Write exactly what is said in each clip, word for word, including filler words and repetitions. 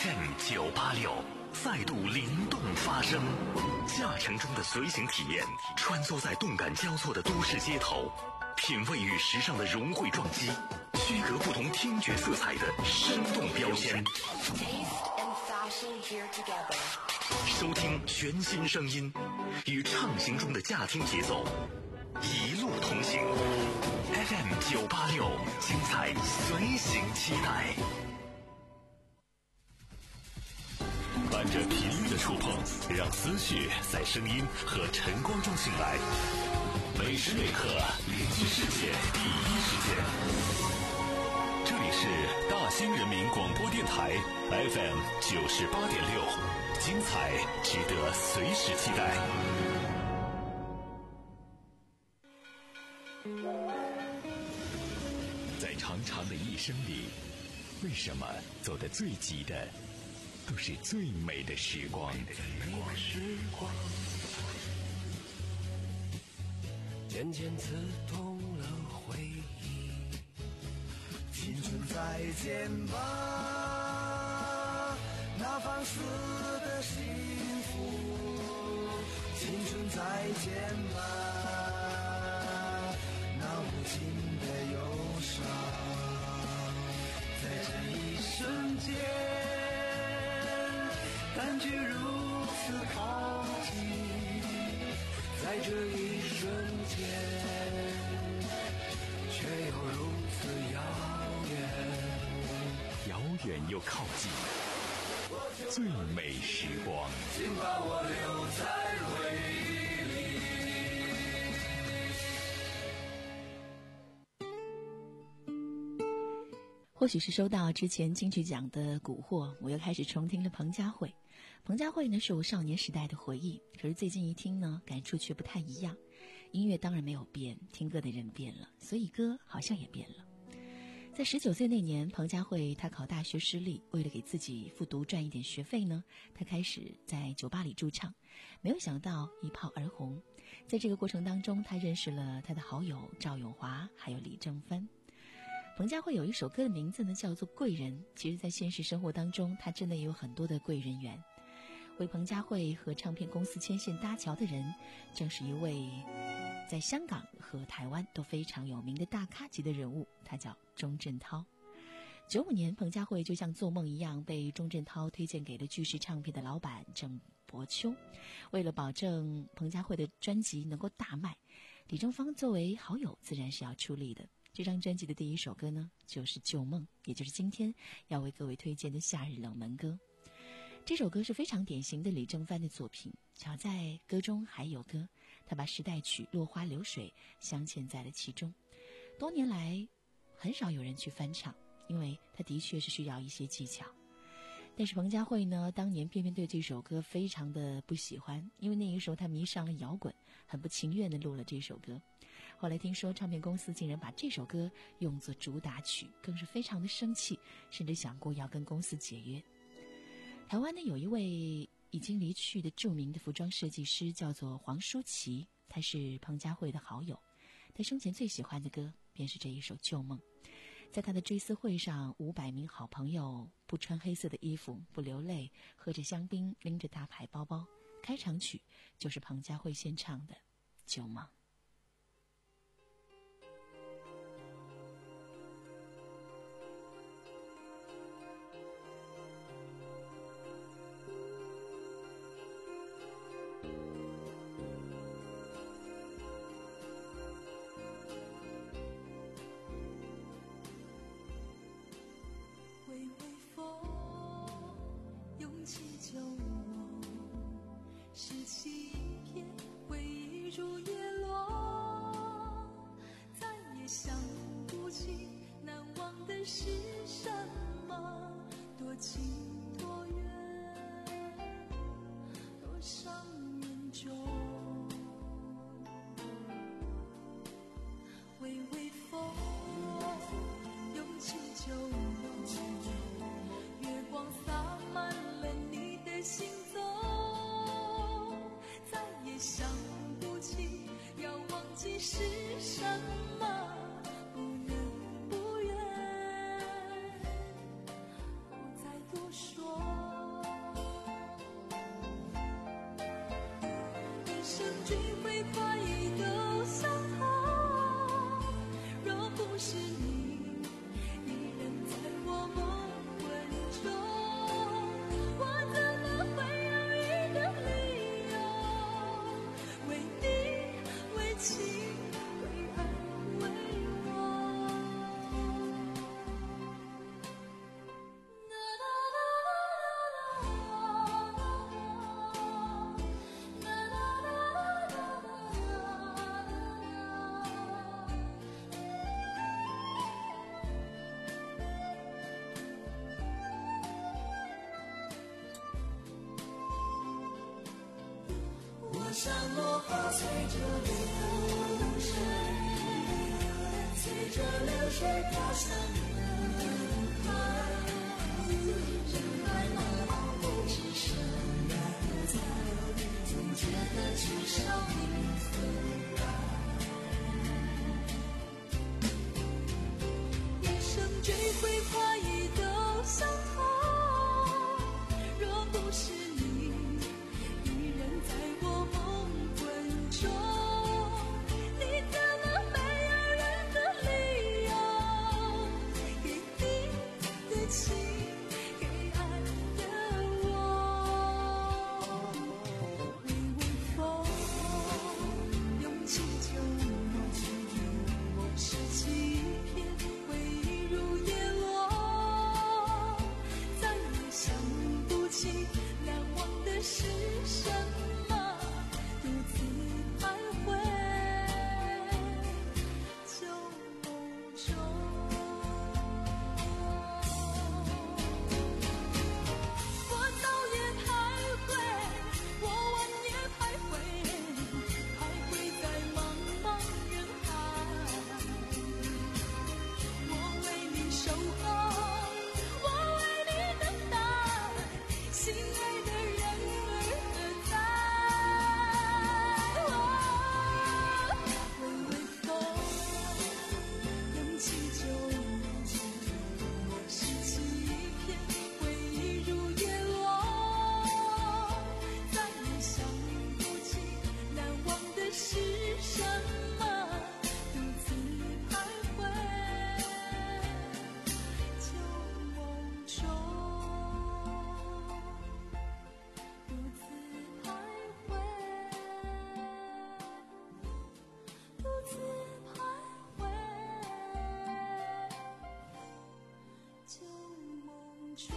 F M 九八六再度灵动发声，驾乘中的随行体验，穿梭在动感交错的都市街头，品味与时尚的融汇撞击，区隔不同听觉色彩的生动标签。收听全新声音，与畅行中的驾听节奏，一路同行。F M 九八六，精彩随行期待。伴着频率的触碰，让思绪在声音和晨光中醒来。每时每刻，联系世界第一时间。这里是大兴人民广播电台 F M 九十八点六，精彩值得随时期待。在长长的一生里，为什么走得最急的都是最美的时光？ 渐渐刺痛了回忆，青春再见吧，那放肆的幸福，青春再见吧，那无尽的忧伤，在这一瞬间感觉如此靠近，在这一瞬间却又如此遥远， 遥远又靠近，最美时光， 请把我留在回忆里。或许是收到之前金曲奖的蛊惑，我又开始重听了彭佳慧。彭佳慧呢，是我少年时代的回忆，可是最近一听呢，感触却不太一样。音乐当然没有变，听歌的人变了，所以歌好像也变了。在十九岁那年，彭佳慧她考大学失利，为了给自己复读赚一点学费呢，她开始在酒吧里驻唱，没有想到一炮而红。在这个过程当中，她认识了她的好友赵咏华，还有李正帆。彭佳慧有一首歌的名字呢，叫做《贵人》。其实在现实生活当中，她真的也有很多的贵人缘。为彭佳慧和唱片公司牵线搭桥的人，正是一位在香港和台湾都非常有名的大咖级的人物，他叫钟镇涛。九五年，彭佳慧就像做梦一样被钟镇涛推荐给了巨石唱片的老板郑伯秋。为了保证彭佳慧的专辑能够大卖，李正芳作为好友自然是要出力的。这张专辑的第一首歌呢，就是《旧梦》，也就是今天要为各位推荐的夏日冷门歌。这首歌是非常典型的李正帆的作品，巧在歌中还有歌，他把时代曲《落花流水》镶嵌在了其中。多年来很少有人去翻唱，因为他的确是需要一些技巧。但是彭佳慧呢，当年偏偏对这首歌非常的不喜欢，因为那个时候他迷上了摇滚，很不情愿地录了这首歌。后来听说唱片公司竟然把这首歌用作主打曲，更是非常的生气，甚至想过要跟公司解约。台湾呢，有一位已经离去的著名的服装设计师叫做黄舒淇，他是彭佳慧的好友。他生前最喜欢的歌便是这一首《旧梦》。在他的追思会上，五百名好朋友不穿黑色的衣服，不流泪，喝着香槟，拎着大牌包包，开场曲就是彭佳慧先唱的《旧梦》。 说山落花随着流水，随着流水飘向人海，人海茫茫不知谁在，总觉得至少你会来。一生追悔花一都相同，若不是你依然在我梦魂中，你怎么没有人的理由给你的情，给爱的我？微微风，涌起旧梦，梦拾起一片回忆如叶落，再也想不起难忘的是什么，独自徘徊旧梦中。我早也徘徊，我晚也徘徊，徘徊在茫茫人海。我为你守候，我为你等待，心爱的人儿何在？微微风，涌起旧梦，拾起一片回忆如叶落，再也想不起难忘的是什么，独自徘徊旧梦中，独自徘徊，独自徘徊旧梦中。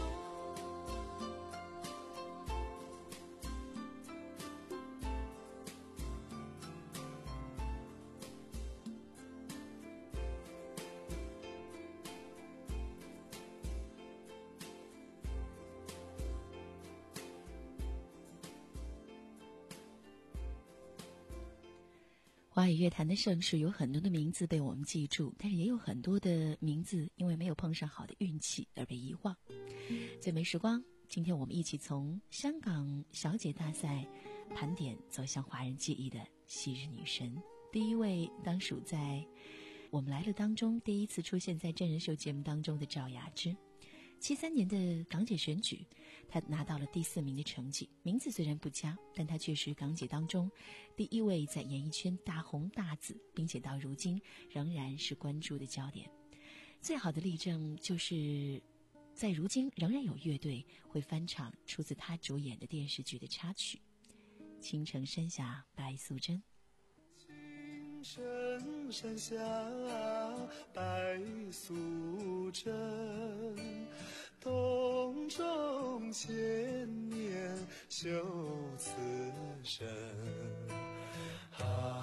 华语乐坛的盛世，有很多的名字被我们记住，但是也有很多的名字因为没有碰上好的运气而被遗忘。最美时光，今天我们一起从香港小姐大赛盘点走向华人记忆的昔日女神。第一位当属在我们来了当中第一次出现在真人秀节目当中的赵雅芝。七三年的港姐选举，她拿到了第四名的成绩，名字虽然不佳，但她却是港姐当中第一位在演艺圈大红大紫，并且到如今仍然是关注的焦点。最好的例证就是在如今仍然有乐队会翻唱出自她主演的电视剧的插曲《青城山下白素贞》。 青城山下白素贞，洞中千年修此身。啊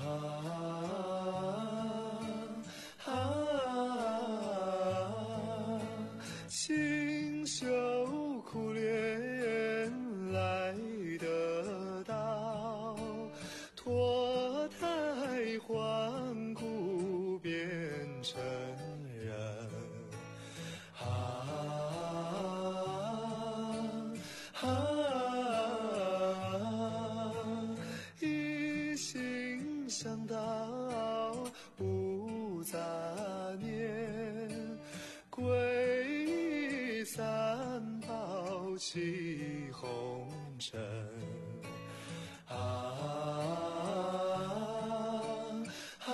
啊，清秀苦练来得到，脱胎换骨变成人。啊啊，一心向道无杂念，皈依三宝起红尘。啊啊，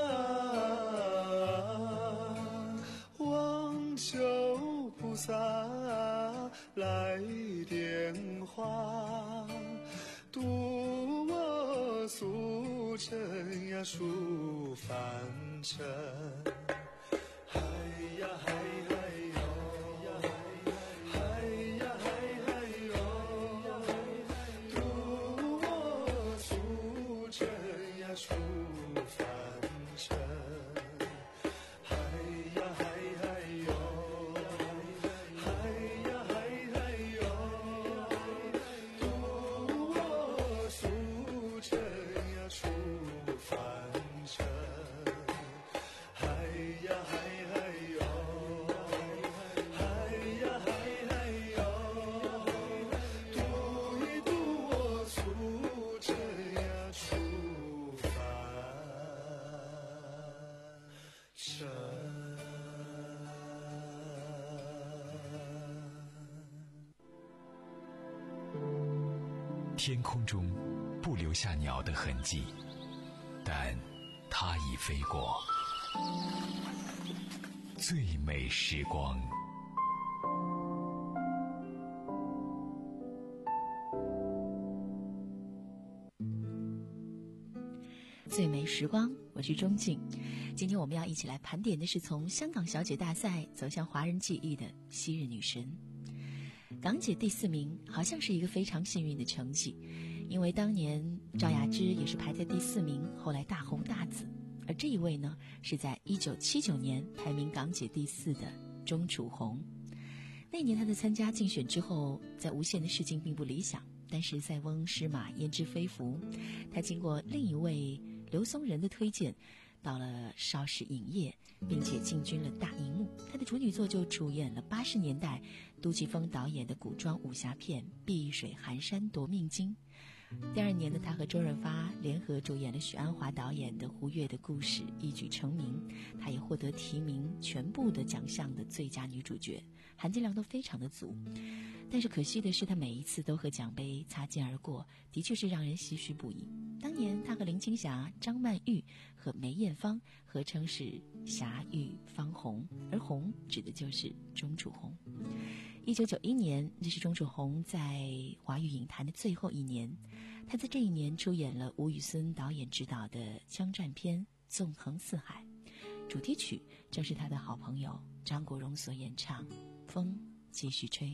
望求菩萨来点化，渡我俗尘呀出凡尘。嗨呀嗨嗨哟呀嗨呀嗨嗨哟，渡我俗尘呀出凡尘。嗨呀嗨嗨哟，嗨呀嗨嗨哟，渡我俗尘天空中不留下鸟的痕迹，但它已飞过。最美时光。 最美时光，我是钟静。今天我们要一起来盘点的是从香港小姐大赛走向华人记忆的昔日女神。港姐第四名好像是一个非常幸运的成绩，因为当年赵雅芝也是排在第四名，后来大红大紫。而这一位呢，是在一九七九年排名港姐第四的钟楚红。那年她的参加竞选之后，在无线的试镜并不理想，但是塞翁失马焉知非福，她经过另一位刘松仁的推荐，到了邵氏影业，并且进军了大荧幕。她的处女作就主演了八十年代杜琪峰导演的古装武侠片《碧水寒山夺命经》。第二年呢，她和周润发联合主演了许鞍华导演的《胡月的故事》，一举成名。她也获得提名全部的奖项的最佳女主角，含金量都非常的足。但是可惜的是，她每一次都和奖杯擦肩而过，的确是让人唏嘘不已。当年她和林青霞、张曼玉和梅艳芳合称是霞玉芳红，而红指的就是钟楚红。一九九一年，这是钟楚红在华语影坛的最后一年。她在这一年出演了吴宇森导演执导的枪战片《纵横四海》，主题曲正是她的好朋友张国荣所演唱《风继续吹》。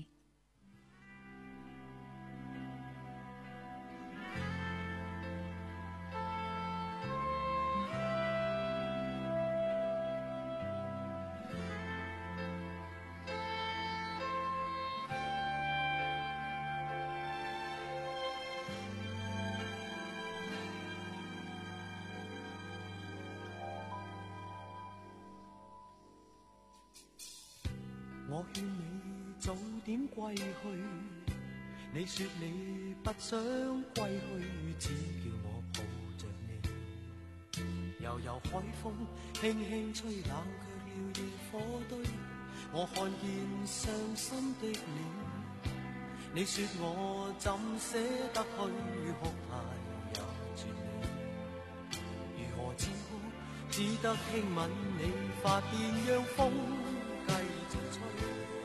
我勸你早點歸去，你說你不想歸去，只叫我抱着你。悠悠海風輕輕吹，冷卻了野火堆。我看見傷心的你，你說我怎捨得去，哭態也絕美。如何止哭，只得輕吻你髮邊，讓風繼續吹。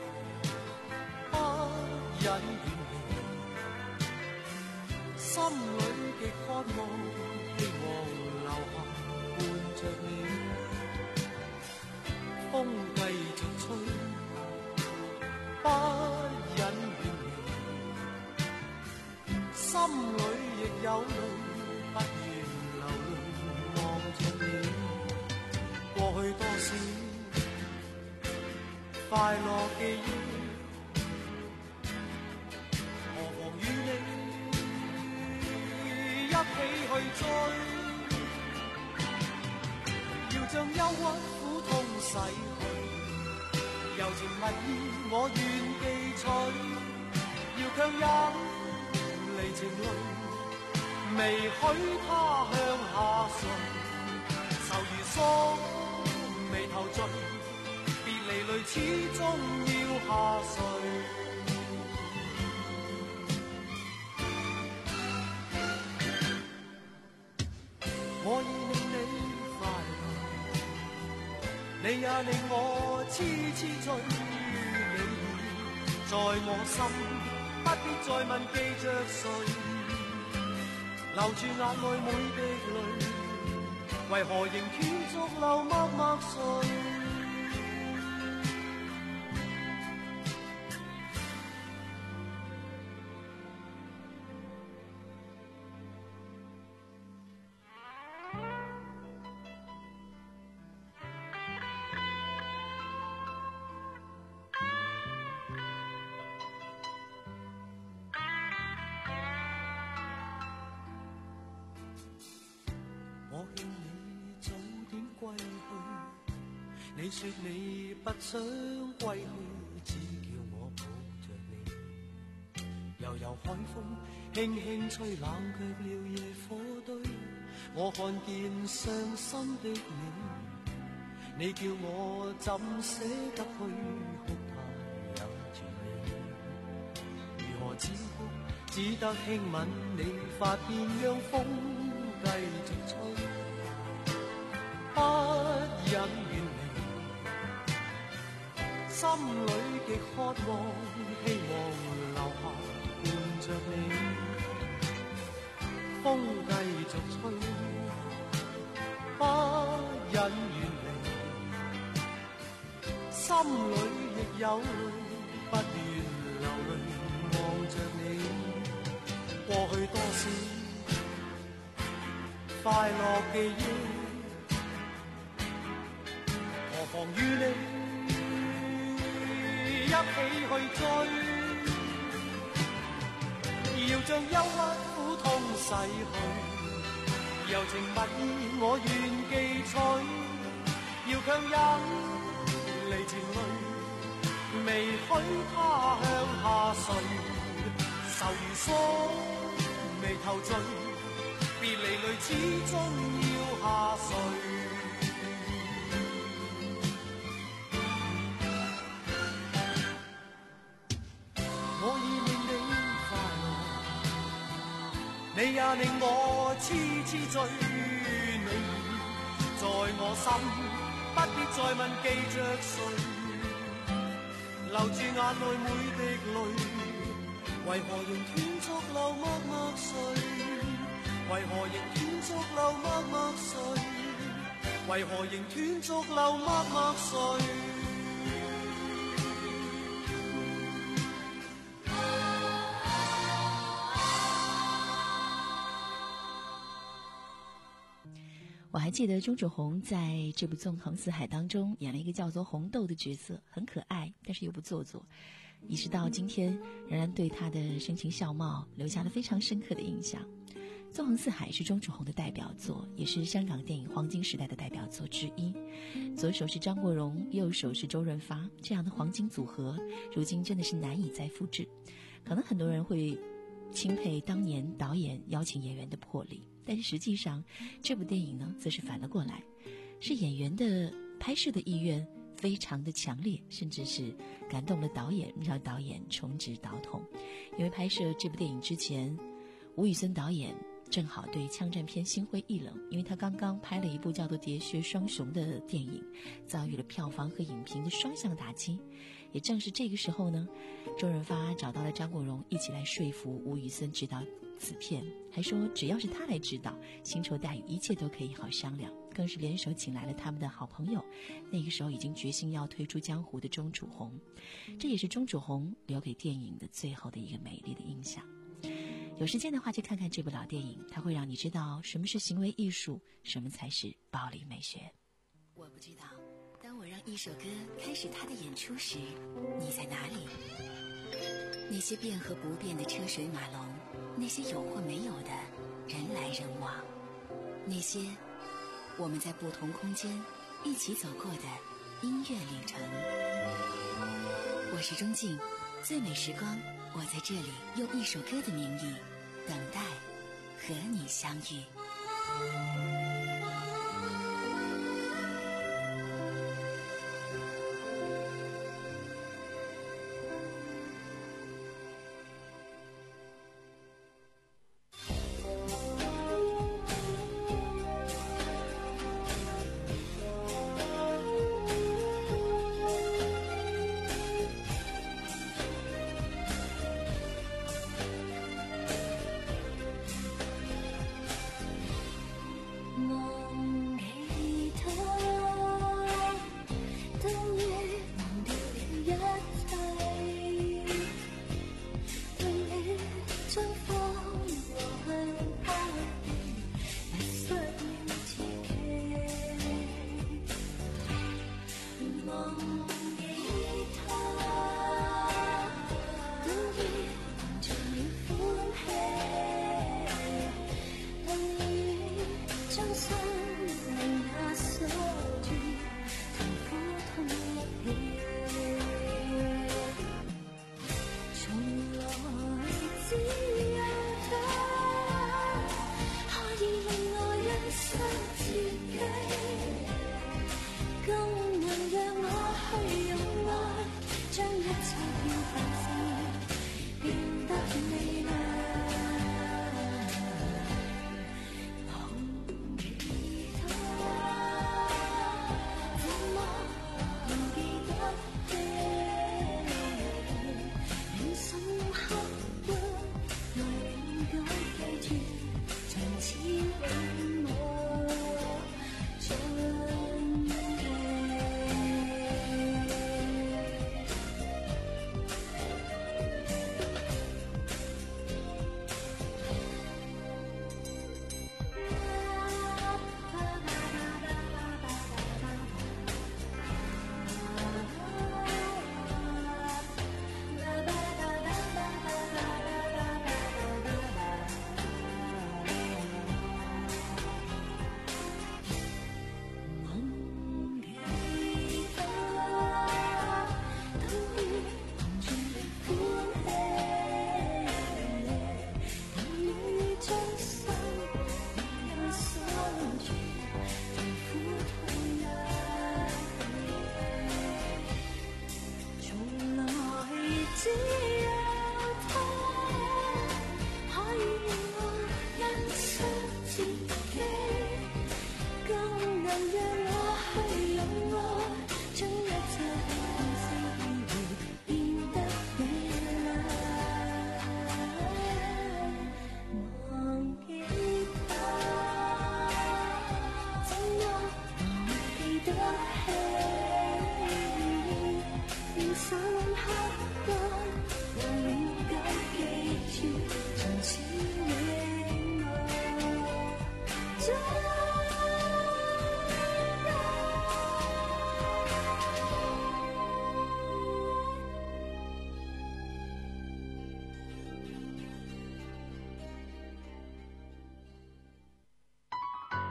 不忍遠離，心裏極渴望，希望留下伴着你。風繼續吹，不忍遠離，心裏亦有淚，不願流淚望着你。過去多少快樂記憶，一起去追，要將憂鬱苦痛洗去，柔情蜜意我願記取，要強忍離情淚，未許他向下垂，愁如鎖眉頭聚，別離淚始終要下垂。我已令你快樂，你也令我痴痴醉。你已在我心，不必再問記着誰，留住眼內每滴淚，為何仍斷續流默默垂？我勸你早點歸去，你說你不想歸去，只叫我抱着你。悠悠海風輕輕吹，冷卻了野火堆。我看見傷心的你，你叫我怎捨得去，哭態也絕美。如何止哭，只只得輕吻你髮邊，讓風繼續吹，不忍遠離，心裏極渴望，希望留下伴着你，風繼續吹，不忍遠離，心裏亦有淚，不願流淚望着你，過去多少快樂記憶，何妨與你一起去追，要將憂鬱苦痛逝去，柔情蜜意我願記取，要強忍離情淚，未許他向下垂，愁如鎖眉頭聚，別離淚始終要下垂。我已令你快樂，你也令我痴痴醉，你在我心，不必再問記着誰。留住眼內每滴淚，為何仍斷續流默默垂？為何仍斷續流默默垂？為何仍斷續流默默垂？ 我还记得钟楚红在这部《纵横四海》当中演了一个叫做红豆的角色，很可爱，但是又不做作，一直到今天仍然对她的深情笑貌留下了非常深刻的印象。《纵横四海》是钟楚红的代表作，也是香港电影黄金时代的代表作之一。左手是张国荣，右手是周润发，这样的黄金组合如今真的是难以再复制。可能很多人会钦佩当年导演邀请演员的魄力，但是实际上这部电影呢则是反了过来，是演员的拍摄的意愿非常的强烈，甚至是感动了导演，让导演重执导筒。因为拍摄这部电影之前，吴宇森导演正好对枪战片心灰意冷，因为他刚刚拍了一部叫做《喋血双雄》的电影，遭遇了票房和影评的双向打击。也正是这个时候呢，周润发找到了张国荣，一起来说服吴宇森执导此片，还说只要是他来指导，薪酬待遇一切都可以好商量，更是联手请来了他们的好朋友，那个时候已经决心要退出江湖的钟楚红。这也是钟楚红留给电影的最后的一个美丽的印象。有时间的话去看看这部老电影，它会让你知道什么是行为艺术，什么才是暴力美学。我不知道当我让一首歌开始它的演出时，你在哪里？那些变和不变的车水马龙，那些有或没有的人来人往，那些我们在不同空间一起走过的音乐旅程。我是钟静，最美时光，我在这里用一首歌的名义等待和你相遇。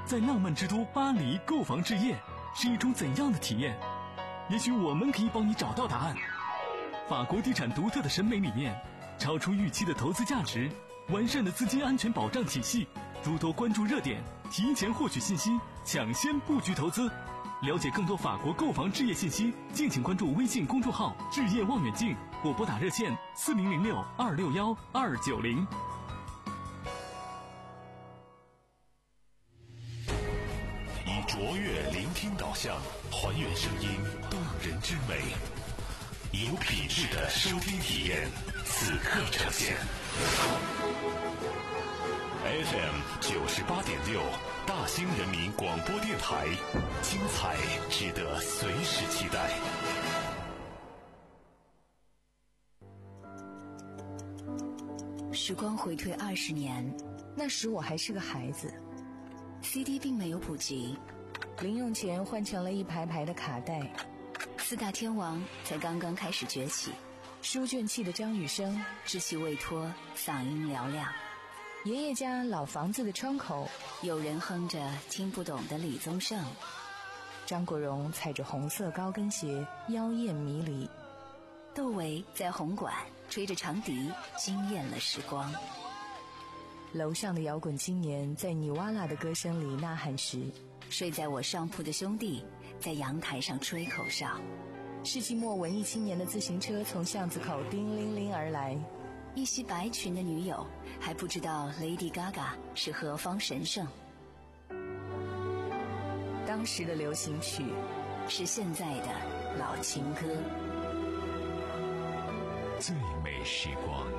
在浪漫之都巴黎购房置业是一种怎样的体验？也许我们可以帮你找到答案。法国地产独特的审美理念，超出预期的投资价值，完善的资金安全保障体系，诸多关注热点，提前获取信息，抢先布局投资。了解更多法国购房置业信息，敬请关注微信公众号置业望远镜，或拨打热线四零零六二六幺二九零。 以卓越聆听导向，还原声音动人之美，有品质的收听体验，此刻呈现。F M 九十八点六，大兴人民广播电台，精彩值得随时期待。 时光回退二十年，那时我还是个孩子。C D 并没有普及，零用钱换成了一排排的卡带。四大天王才刚刚开始崛起，书卷气的张雨生稚气未脱，嗓音嘹亮。爷爷家老房子的窗口，有人哼着听不懂的李宗盛。张国荣踩着红色高跟鞋，妖艳迷离。窦唯在红馆吹着长笛，惊艳了时光。楼上的摇滚青年在尼瓦拉的歌声里呐喊时，睡在我上铺的兄弟在阳台上吹口哨。世纪末文艺青年的自行车从巷子口叮铃铃而来，一袭白裙的女友还不知道 Lady Gaga 是何方神圣。当时的流行曲是现在的老情歌。 最美时光。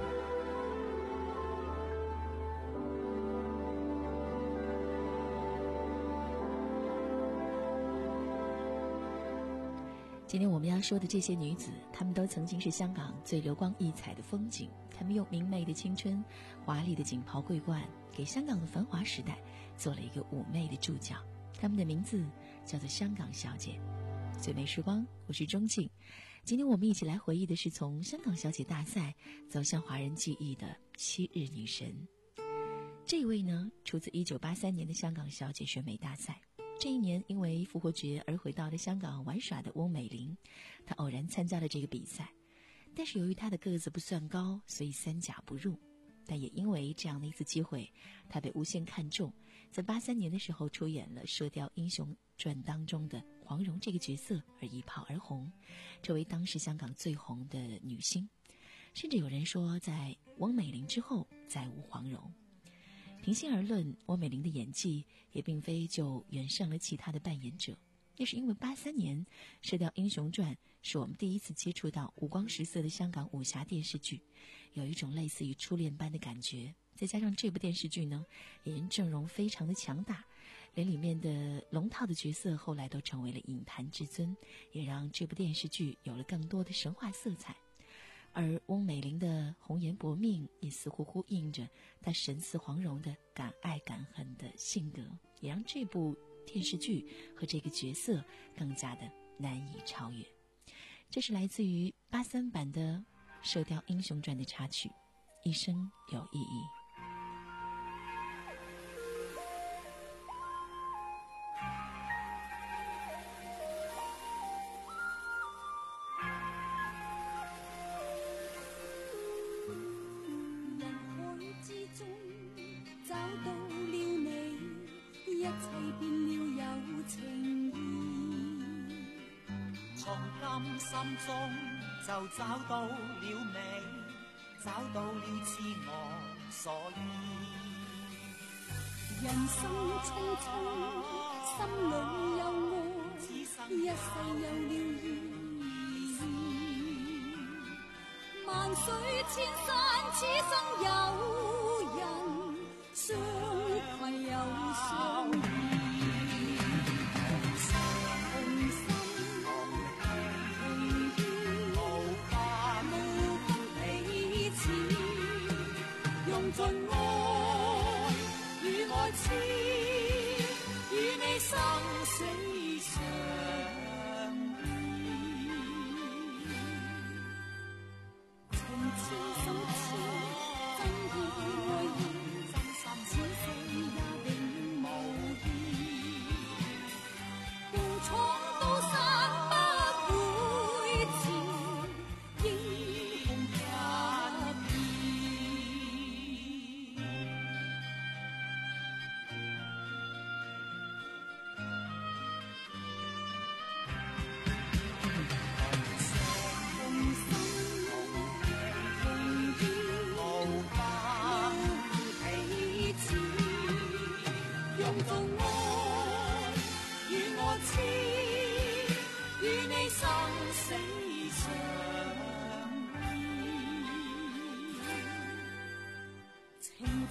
今天我们要说的这些女子，她们都曾经是香港最流光溢彩的风景。她们用明媚的青春、华丽的锦袍桂冠，给香港的繁华时代做了一个妩媚的注脚。她们的名字叫做香港小姐。最美时光，我是钟静。今天我们一起来回忆的是从香港小姐大赛走向华人记忆的昔日女神。这一位呢，出自一九八三年的香港小姐选美大赛。这一年因为复活节而回到了香港玩耍的翁美玲，她偶然参加了这个比赛，但是由于她的个子不算高，所以三甲不入。但也因为这样的一次机会，她被无限看重，在八三年的时候出演了《射雕英雄传》当中的黄蓉这个角色而一炮而红，成为当时香港最红的女星。甚至有人说，在翁美玲之后再无黄蓉。平心而论，翁美玲的演技也并非就远胜了其他的扮演者，那是因为八三年《射雕英雄传》是我们第一次接触到五光十色的香港武侠电视剧，有一种类似于初恋般的感觉。再加上这部电视剧呢，演员阵容非常的强大，连里面的龙套的角色后来都成为了影坛至尊，也让这部电视剧有了更多的神话色彩。而翁美玲的红颜薄命也似乎呼应着她神似黄蓉的敢爱敢恨的性格，也让这部电视剧和这个角色更加的难以超越。这是来自于八三版的《射雕英雄传》的插曲，一生有意义。 心中就找到了美，找到了自我所依。 人生匆匆，心裏有愛，一世有了意義。萬水千山，此生有人相攜又相依。盡愛與愛痴，與你生死相依。情痴心痴，真意愛意，此世也永無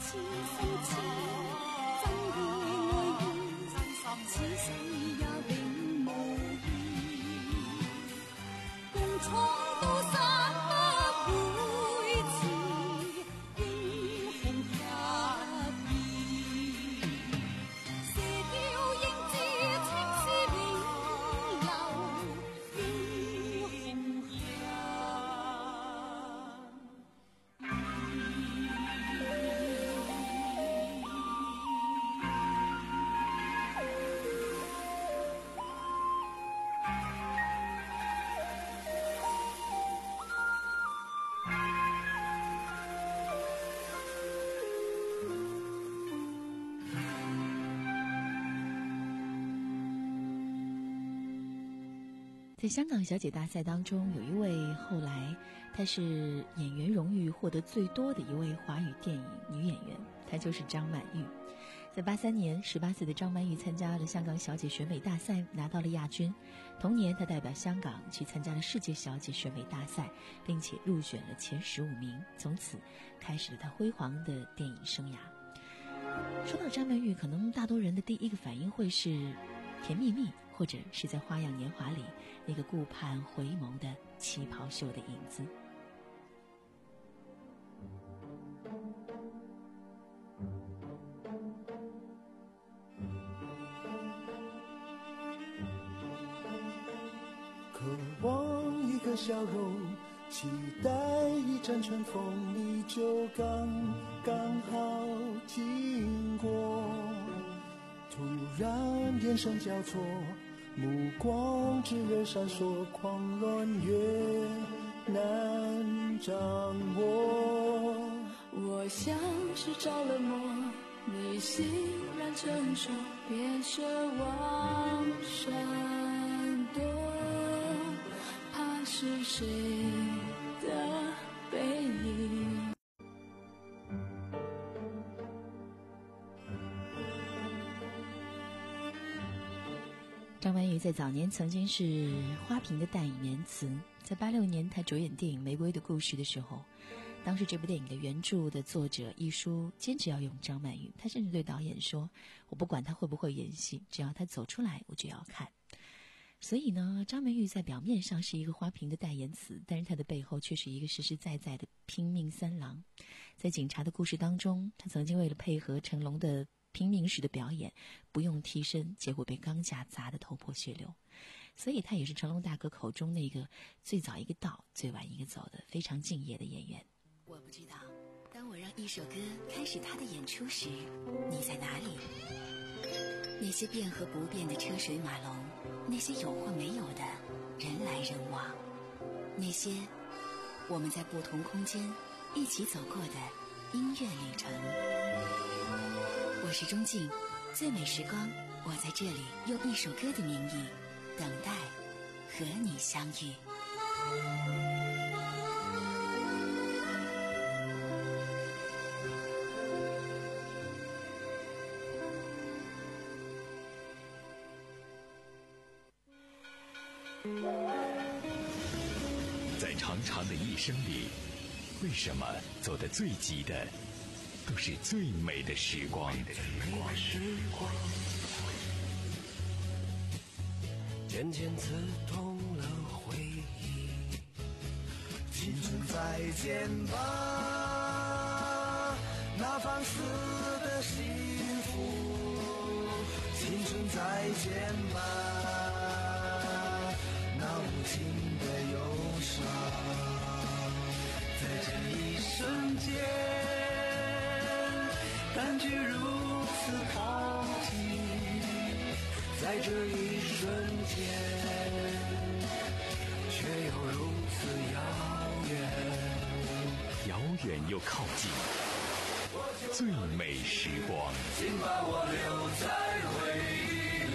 似心痴，真意愛意，此世也永無意，共闖到山不會遲，英雄合意，射雕英姿青絲永留，英雄在香港小姐大赛当中，有一位后来她是演员荣誉获得最多的一位华语电影女演员，她就是张曼玉。在八三年，十八岁的张曼玉参加了香港小姐选美大赛，拿到了亚军。同年，她代表香港去参加了世界小姐选美大赛，并且入选了前十五名，从此开始了她辉煌的电影生涯。说到张曼玉，可能大多人的第一个反应会是《甜蜜蜜》，或者是在《花样年华》里那个顾盼回眸的旗袍袖的影子。 渴望一个笑容，期待一阵春风，你就刚刚好经过。突然眼神交错，目光炽热闪烁，狂乱越难掌握。 我像是着了魔，你欣然承受，别奢望闪躲，怕是谁的背影。 张曼玉在早年曾经是花瓶的代言词，在八六年她主演电影《玫瑰的故事》的时候，当时这部电影的原著的作者一书坚持要用张曼玉，他甚至对导演说，我不管他会不会演戏，只要他走出来我就要看。所以呢，张曼玉在表面上是一个花瓶的代言词，但是她的背后却是一个实实在在的拼命三郎。在警察的故事当中，她曾经为了配合成龙的拼命时的表演，不用替身，结果被钢架砸得头破血流。所以他也是成龙大哥口中那个最早一个到最晚一个走的非常敬业的演员。 我不知道，当我让一首歌开始它的演出时，你在哪里？那些变和不变的车水马龙，那些有或没有的人来人往，那些我们在不同空间一起走过的音乐旅程。我是钟静，最美时光，我在这里用一首歌的名义等待和你相遇。 在长长的一生里，为什么走得最急的都是最美的时光？ 渐渐刺痛了回忆， 青春再见吧，那放肆的幸福，青春再见吧，那无情的忧伤，在这一瞬间感觉如此靠近，在这一瞬间却又如此遥远， 遥远又靠近，最美时光， 请把我留在回忆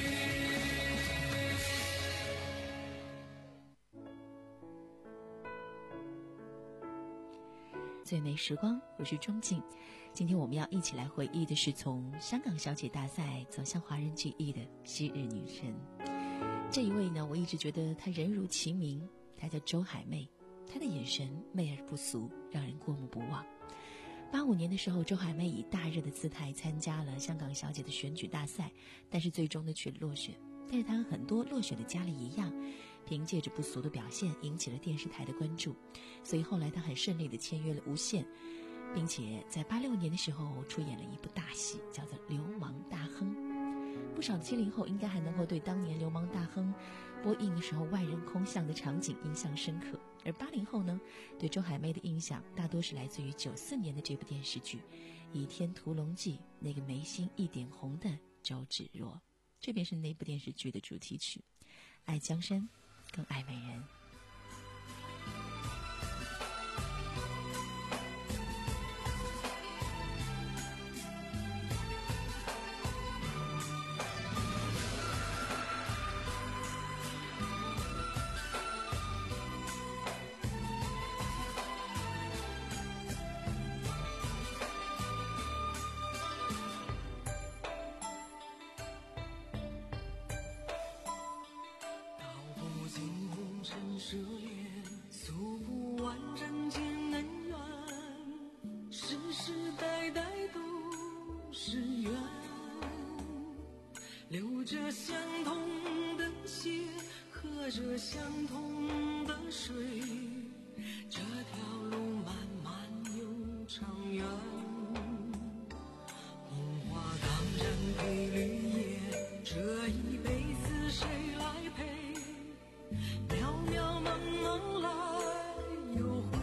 里。最美时光，我是钟静。今天我们要一起来回忆的是从香港小姐大赛走向华人记忆的昔日女神。这一位呢，我一直觉得她人如其名，她叫周海媚。她的眼神媚而不俗，让人过目不忘。 八五年的时候，周海媚以大热的姿态参加了香港小姐的选举大赛，但是最终呢却落选。但是她和很多落选的佳丽一样，凭借着不俗的表现引起了电视台的关注，所以后来她很顺利地签约了无线，并且在八六年的时候出演了一部大戏，叫做《流氓大亨》。不少的七零后应该还能够对当年《流氓大亨》播映的时候万人空巷的场景印象深刻，而八零后呢，对周海媚的印象大多是来自于九四年的这部电视剧《倚天屠龙记》，那个眉心一点红的周芷若。这便是那部电视剧的主题曲，爱江山更爱美人。 涉猎诉不完人间恩怨，世世代代都是缘，流着相同的血，喝着相同的水，这条路漫漫又长远。红花当然配绿叶，这一辈子谁来陪？渺渺茫茫来又回，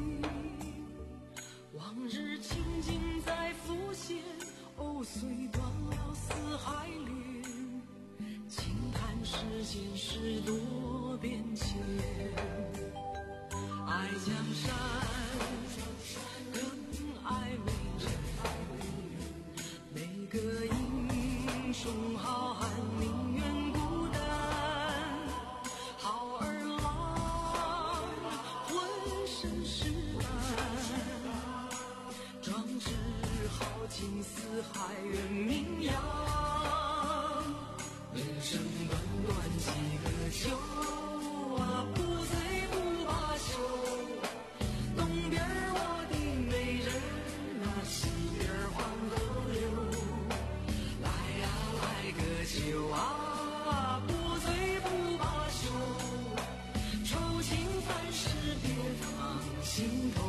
往日情景在浮现，哦，虽断了丝还连，轻叹世间事多变迁。爱江山更爱美人，每个英雄好汉宁愿孤单，好儿郎浑身是胆，壮志豪情四海远名扬。人生短短几个秋啊，不醉不罢休。东边我的美人啊，西边黄河流。来呀来个秋啊，不醉不罢休。愁情烦事别放心头。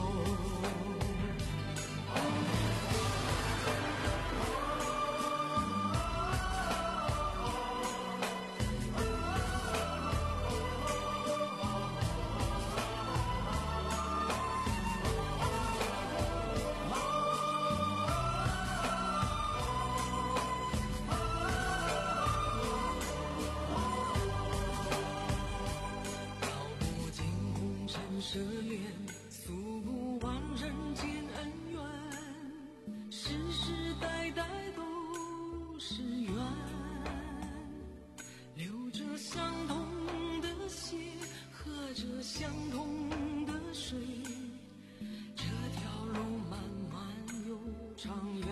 涉猎诉不完人间恩怨，世世代代都是缘，流着相同的血，喝着相同的水，这条路漫漫又长远。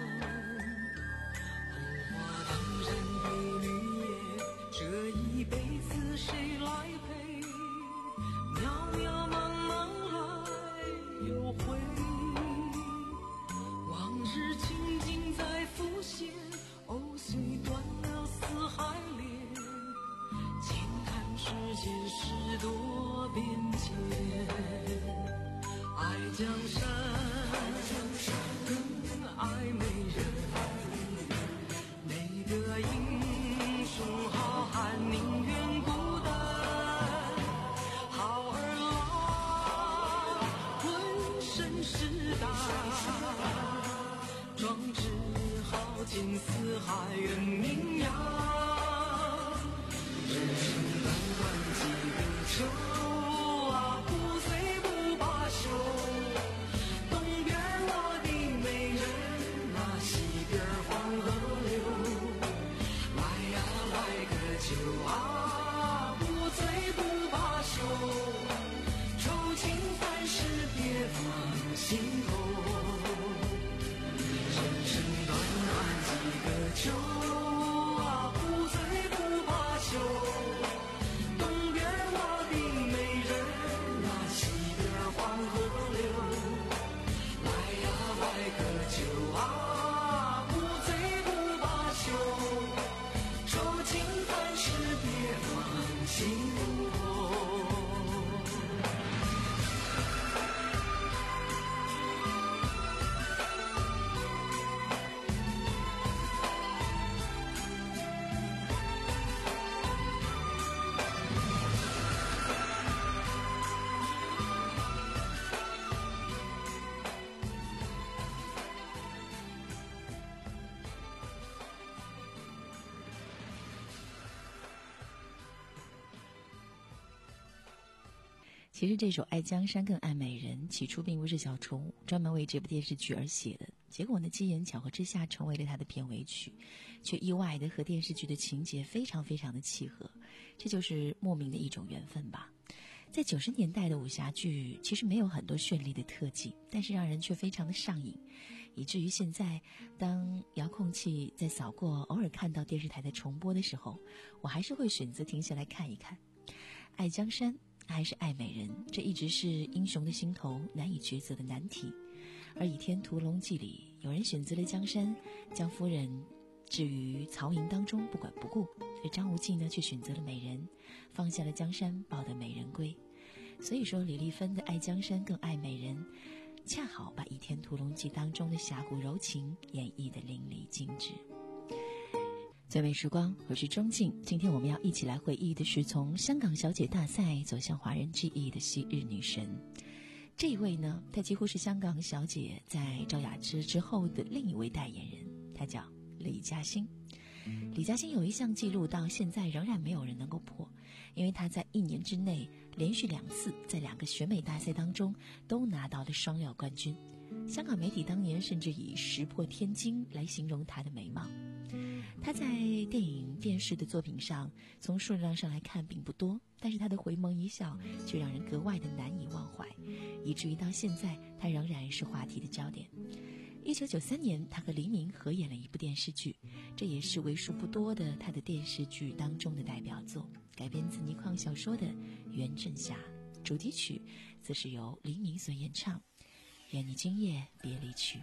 红花当然配绿叶，这一辈子谁来陪？渺渺茫茫来又回，往日情景在浮现，哦，虽断了丝还连，轻叹世间事多变迁。爱江山更爱美人，每个英雄好汉宁愿孤单，好儿郎浑身是胆，壮志豪情四海远名扬。人生短短几个秋啊，不醉不罢休。东边我的美人啊，西边黄河流。来呀来个秋啊，不醉不罢休。愁情烦事别放心头。人生短短几个秋啊，不醉不罢休。东边我的美其实这首《爱江山更爱美人》起初并不是小虫专门为这部电视剧而写的，结果呢，机缘巧合之下成为了他的片尾曲，却意外的和电视剧的情节非常非常的契合，这就是莫名的一种缘分吧。在九十年代的武侠剧其实没有很多绚丽的特技，但是让人却非常的上瘾，以至于现在当遥控器在扫过偶尔看到电视台的重播的时候，我还是会选择停下来看一看。爱江山还是爱美人，这一直是英雄的心头难以抉择的难题。而《倚天屠龙记》里，有人选择了江山，将夫人置于曹营当中不管不顾，而张无忌呢却选择了美人，放下了江山，抱得美人归。所以说李丽芬的爱江山更爱美人，恰好把《倚天屠龙记》当中的侠骨柔情演绎得淋漓尽致。最美时光，我是钟静。今天我们要一起来回忆的是从香港小姐大赛走向华人记忆的昔日女神。这一位呢，她几乎是香港小姐在赵雅芝之后的另一位代言人，她叫李嘉欣。李嘉欣有一项记录到现在仍然没有人能够破，因为她在一年之内连续两次在两个选美大赛当中都拿到了双料冠军。香港媒体当年甚至以石破天惊来形容她的美貌。她在电影电视的作品上从数量上来看并不多，但是她的回眸一笑却让人格外的难以忘怀，以至于到现在她仍然是话题的焦点。一九九三年，她和黎明合演了一部电视剧，这也是为数不多的她的电视剧当中的代表作，改编自倪匡小说的《袁振霞》，主题曲则是由黎明所演唱，愿你今夜别离去。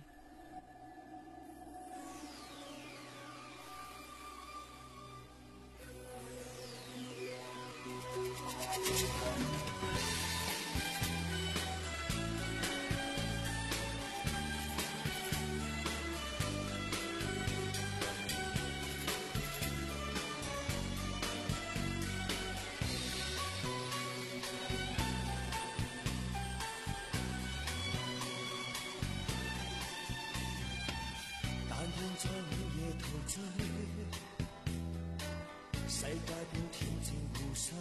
世界變恬靜湖水，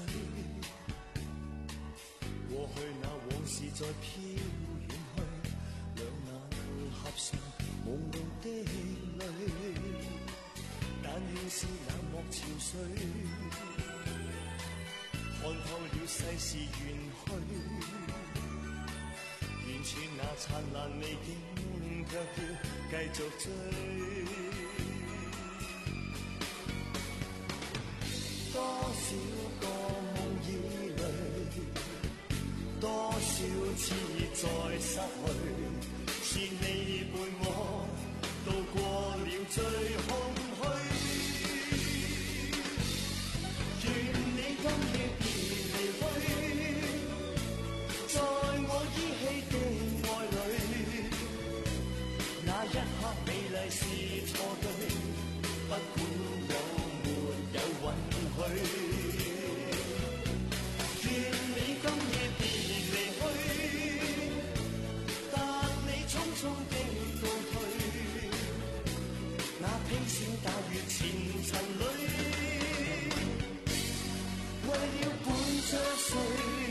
過去那往事再飄遠去，兩眼合上朦朧的淚，但願是那幕潮水，看透了世事緣去，完全那燦爛未經，卻要繼續追。多少個夢以淚，多少次再失去，是你伴我渡過了最空虛。願你今夜別離去，在我依稀的愛侶，那一刻美麗是錯對，不管有沒有允許。願你今夜別離去，但你匆匆的告退，那披星戴月前塵裏，為了伴着誰？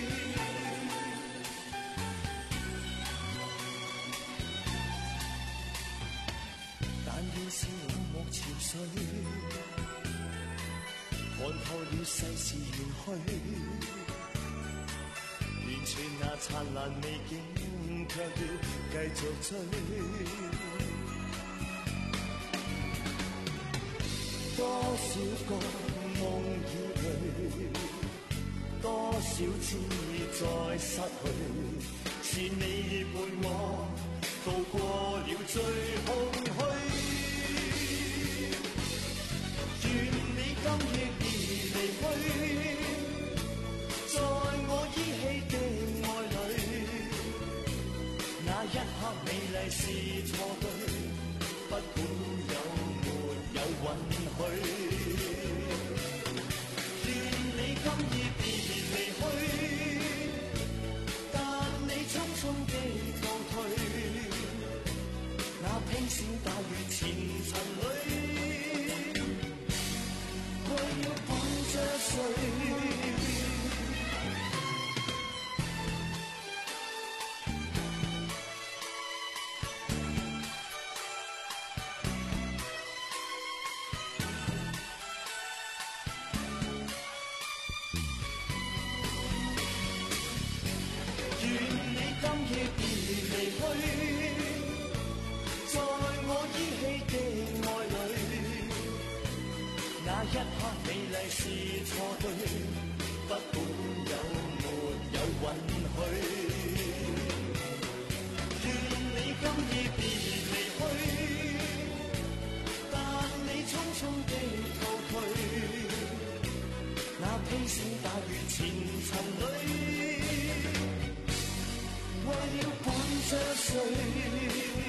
但願是冷漠潮水，看透了世事緣去，完全那燦爛美景，卻要繼續追。多少個夢以淚，多少次再失去，是你伴我渡過了最空虛。願你今夜別離去，在我依稀的愛侶，那一刻美麗是錯對，不管有沒有允許。願你今夜別離去，但你匆匆的告退，那披星戴月前塵裏，為了伴着誰？ 為了伴着誰？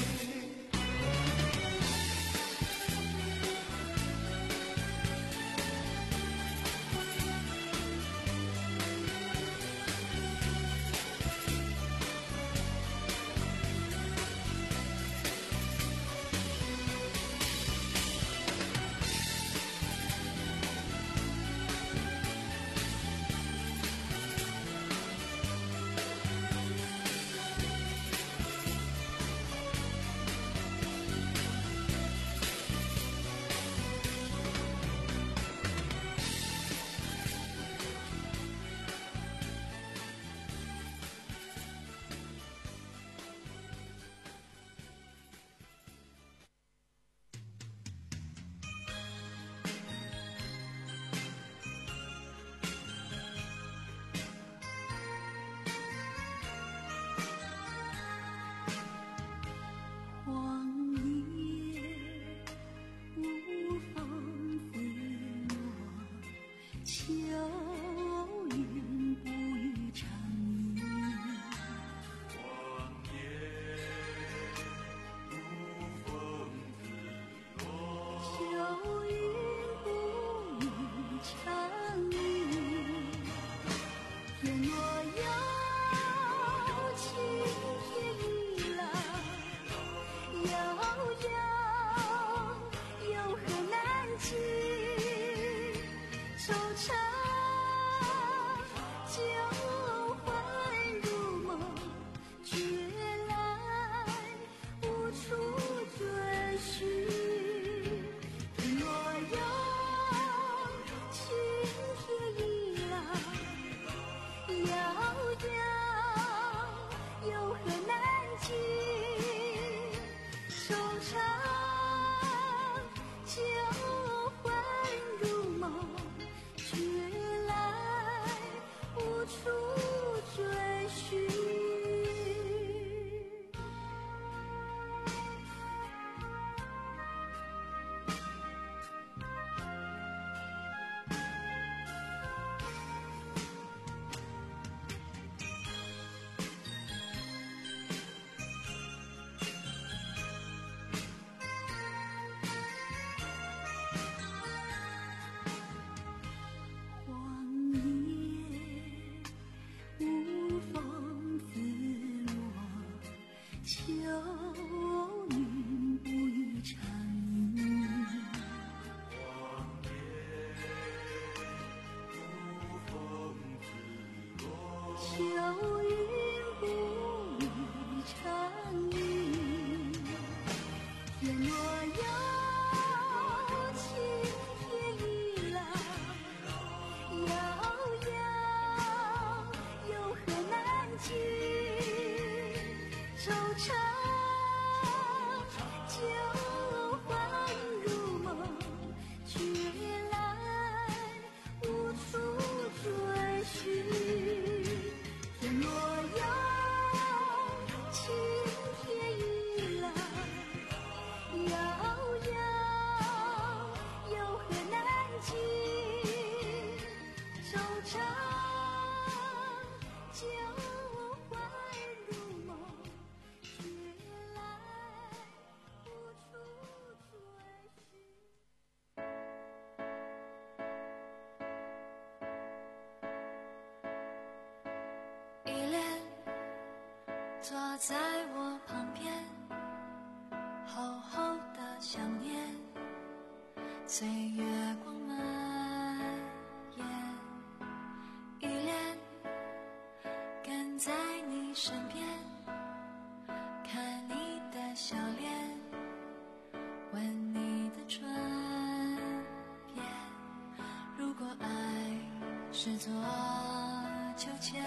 坐在我旁边，厚厚的想念，随月光蔓延，依恋跟在你身边，看你的笑脸，闻你的唇边。如果爱是座秋千，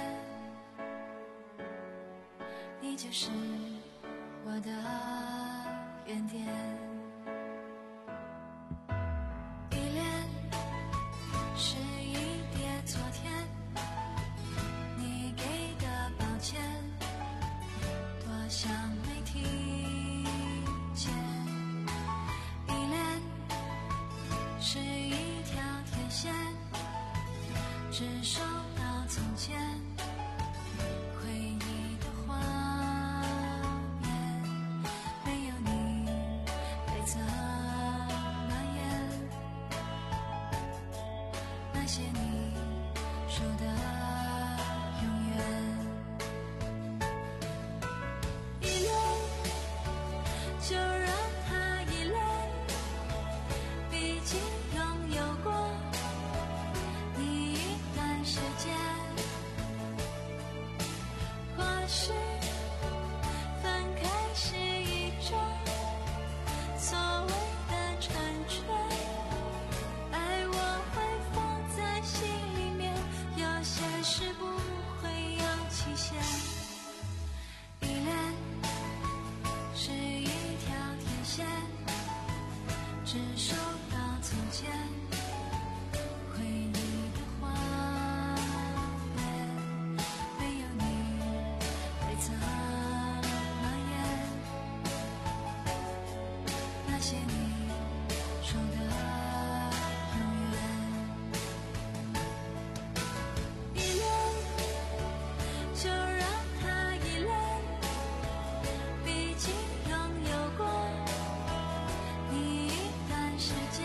你就是我的原点。依恋是一叠昨天你给的抱歉，多想没听见。依恋是一条天线，只收到从前回忆的些你说的永远，一眼就让它一泪，毕竟拥有过你一段时间，或许分开是一种所谓的成全，爱我会放在心里面，有些事不会有期限，依恋是一条天线，只收到从前回忆的画面，没有你会怎么演，那些你说的永远，一眼就让它一泪，毕竟拥有过你一段时间，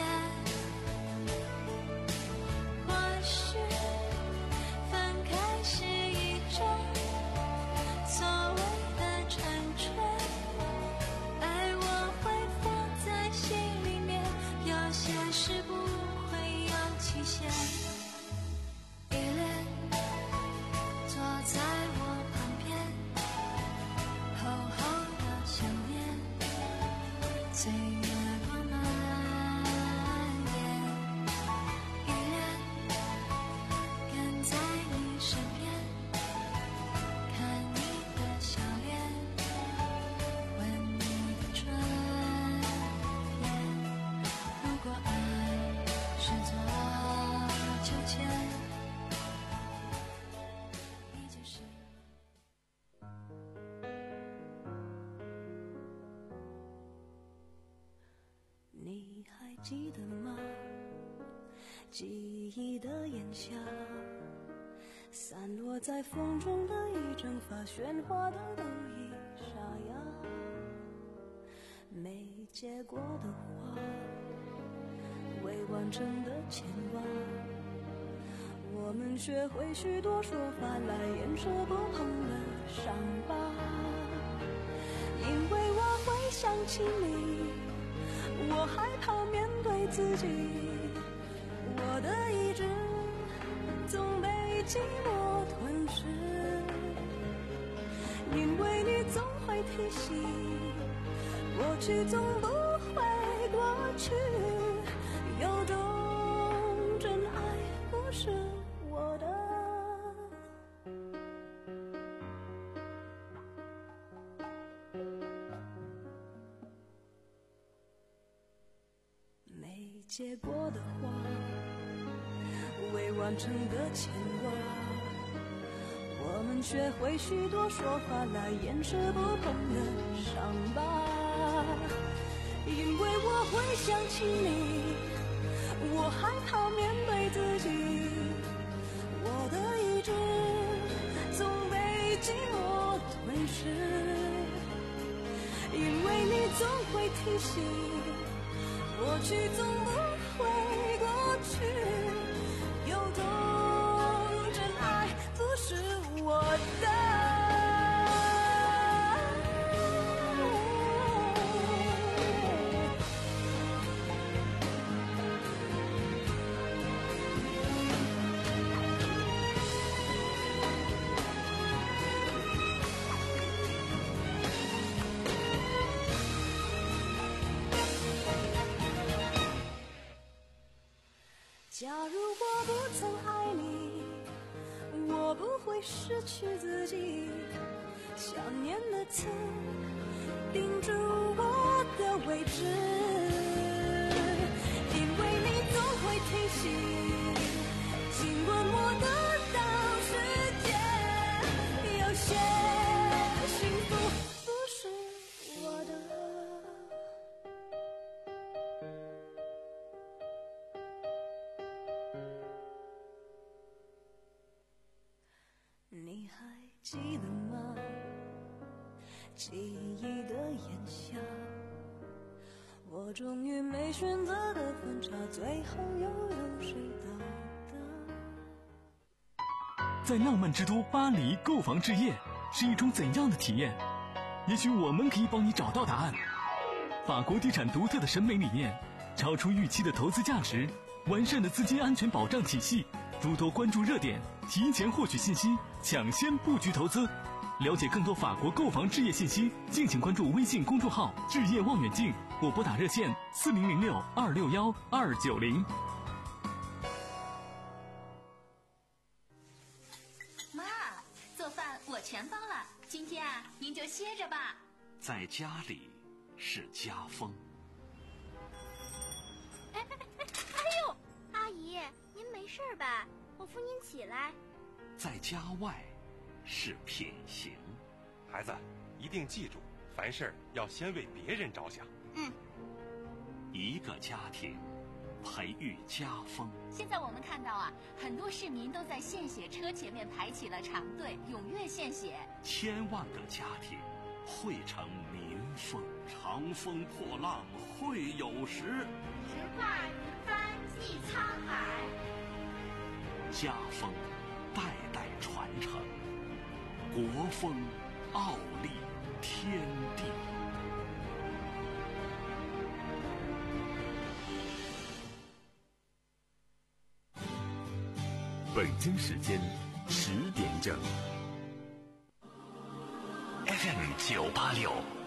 或许分开是一种所谓的成全，爱我会放在心里面，有些事不会有期限，依恋坐在我旁边，厚厚的想念，岁月光蔓延，依恋跟在你身边，看你的笑脸，闻你的唇烟，如果爱是座秋千，已经是你还记得吗？记忆的炎夏，散落在风中的一整发，喧哗的都已沙哑，没结果的花，未完成的牵挂，我们学会许多说法来掩饰不碰的伤疤，因为我会想起你，我害怕面对自己，我的意志总被寂寞吞噬，因为你总会提醒，过去总不会过去，有种真爱不是我的，没结果的花，未完成的牵挂，我们学会许多说法来掩饰不碰的伤疤，因为我会想起你，我害怕面对自己，我的意志总被寂寞吞噬，因为你总会提醒，过去总不会过去，有种真爱不是我的。假如我不曾爱你，我不会失去自己，想念的刺钉住我的位置，因为你总会提醒，经过我的到世界，有些幸福不是我的。你还记得吗？记忆的炎夏，我终于没选择的分岔，最后又有谁到达？ 在浪漫之都巴黎购房置业是一种怎样的体验？也许我们可以帮你找到答案。法国地产独特的审美理念，超出预期的投资价值，完善的资金安全保障体系，如多关注热点，提前获取信息，抢先布局投资。了解更多法国购房置业信息，敬请关注微信公众号“置业望远镜”或拨打热线四零零六二六幺二九零。 妈，做饭我全包了，今天啊，您就歇着吧。 在家里是家风。 哎哎哎哎呦，阿姨，您没事吧？我扶您起来。 在家外是品行。 孩子，一定记住，凡事要先为别人着想。 嗯。 一个家庭培育家风。 现在我们看到啊，很多市民都在献血车前面排起了长队，踊跃献血。 千万个家庭汇成民风。长风破浪会有时， 直挂云帆济沧海。 家风代代传承，国风傲立天地。 北京时间十点整 ，F M 九八六。